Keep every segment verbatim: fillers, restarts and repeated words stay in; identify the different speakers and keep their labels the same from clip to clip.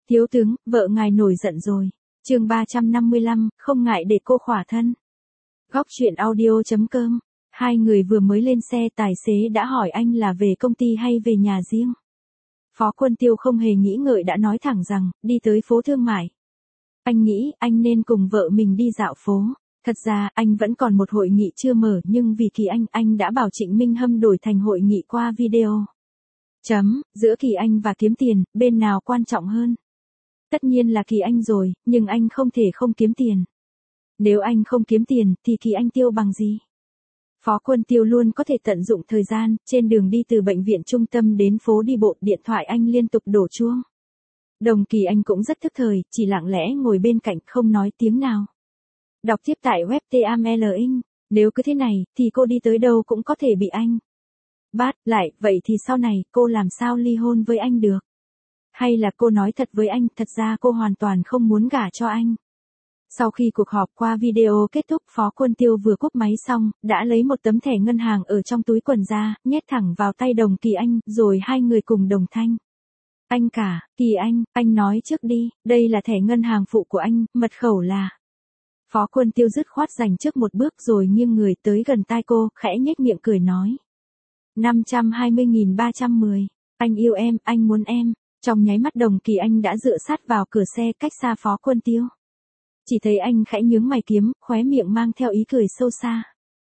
Speaker 1: Thiếu tướng, vợ ngài nổi giận rồi. Chương ba trăm năm mươi lăm, không ngại để cô khỏa thân. Góc truyện audio chấm com. Hai người vừa mới lên xe, tài xế đã hỏi anh là về công ty hay về nhà riêng. Phó Quân Tiêu không hề nghĩ ngợi đã nói thẳng rằng, đi tới phố thương mại. Anh nghĩ anh nên cùng vợ mình đi dạo phố. Thật ra, anh vẫn còn một hội nghị chưa mở, nhưng vì Kỳ Anh, anh đã bảo Trịnh Minh Hâm đổi thành hội nghị qua video. Chấm, giữa Kỳ Anh và kiếm tiền, bên nào quan trọng hơn? Tất nhiên là Kỳ Anh rồi, nhưng anh không thể không kiếm tiền. Nếu anh không kiếm tiền, thì Kỳ Anh tiêu bằng gì? Phó Quân Tiêu luôn có thể tận dụng thời gian, trên đường đi từ bệnh viện trung tâm đến phố đi bộ, điện thoại anh liên tục đổ chuông. Đồng Kỳ Anh cũng rất thức thời, chỉ lặng lẽ ngồi bên cạnh không nói tiếng nào. Đọc tiếp tại web tê a em lờ ing, nếu cứ thế này, thì cô đi tới đâu cũng có thể bị anh bắt lại, vậy thì sau này cô làm sao ly hôn với anh được? Hay là cô nói thật với anh, thật ra cô hoàn toàn không muốn gả cho anh. Sau khi cuộc họp qua video kết thúc, Phó Quân Tiêu vừa cúp máy xong, đã lấy một tấm thẻ ngân hàng ở trong túi quần ra, nhét thẳng vào tay Đồng Kỳ Anh, rồi hai người cùng đồng thanh. Anh cả, Kỳ Anh, anh nói trước đi, đây là thẻ ngân hàng phụ của anh, mật khẩu là... Phó Quân Tiêu dứt khoát giành trước một bước rồi nghiêng người tới gần tai cô, khẽ nhếch miệng cười nói. năm trăm hai mươi nghìn ba trăm mười, anh yêu em, anh muốn em. Trong nháy mắt Đồng Kỳ Anh đã dựa sát vào cửa xe cách xa Phó Quân Tiêu. Chỉ thấy anh khẽ nhướng mày kiếm, khóe miệng mang theo ý cười sâu xa.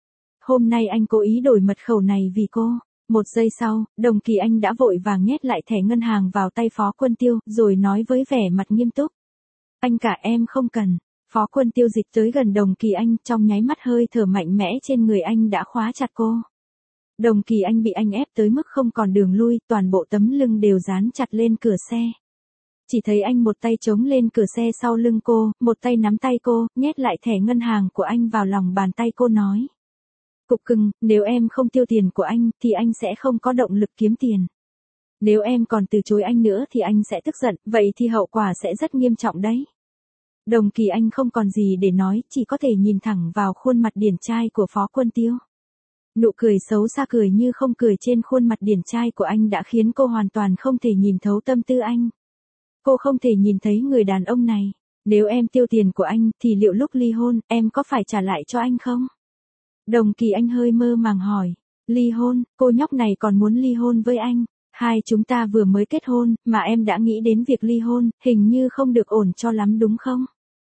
Speaker 1: Hôm nay anh cố ý đổi mật khẩu này vì cô. Một giây sau, Đồng Kỳ Anh đã vội vàng nhét lại thẻ ngân hàng vào tay Phó Quân Tiêu, rồi nói với vẻ mặt nghiêm túc. Anh cả em không cần. Phó Quân Tiêu dịch tới gần Đồng Kỳ Anh, trong nháy mắt hơi thở mạnh mẽ trên người anh đã khóa chặt cô. Đồng Kỳ Anh bị anh ép tới mức không còn đường lui, toàn bộ tấm lưng đều dán chặt lên cửa xe. Chỉ thấy anh một tay chống lên cửa xe sau lưng cô, một tay nắm tay cô, nhét lại thẻ ngân hàng của anh vào lòng bàn tay cô nói. Cục cưng, nếu em không tiêu tiền của anh, thì anh sẽ không có động lực kiếm tiền. Nếu em còn từ chối anh nữa thì anh sẽ tức giận, vậy thì hậu quả sẽ rất nghiêm trọng đấy. Đồng Kỳ Anh không còn gì để nói, chỉ có thể nhìn thẳng vào khuôn mặt điển trai của Phó Quân Tiêu. Nụ cười xấu xa cười như không cười trên khuôn mặt điển trai của anh đã khiến cô hoàn toàn không thể nhìn thấu tâm tư anh. Cô không thể nhìn thấy người đàn ông này. Nếu em tiêu tiền của anh, thì liệu lúc ly hôn, em có phải trả lại cho anh không? Đồng Kỳ Anh hơi mơ màng hỏi. Ly hôn, cô nhóc này còn muốn ly hôn với anh. Hai chúng ta vừa mới kết hôn, mà em đã nghĩ đến việc ly hôn, hình như không được ổn cho lắm đúng không?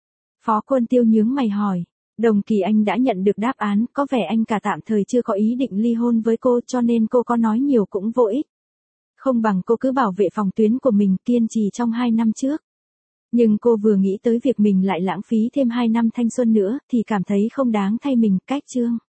Speaker 1: Phó Quân Tiêu nhướng mày hỏi. Đồng Kỳ Anh đã nhận được đáp án, có vẻ anh cả tạm thời chưa có ý định ly hôn với cô, cho nên cô có nói nhiều cũng vô ích. Không bằng cô cứ bảo vệ phòng tuyến của mình, kiên trì trong hai năm trước. Nhưng cô vừa nghĩ tới việc mình lại lãng phí thêm hai năm thanh xuân nữa, thì cảm thấy không đáng thay mình, cách chương.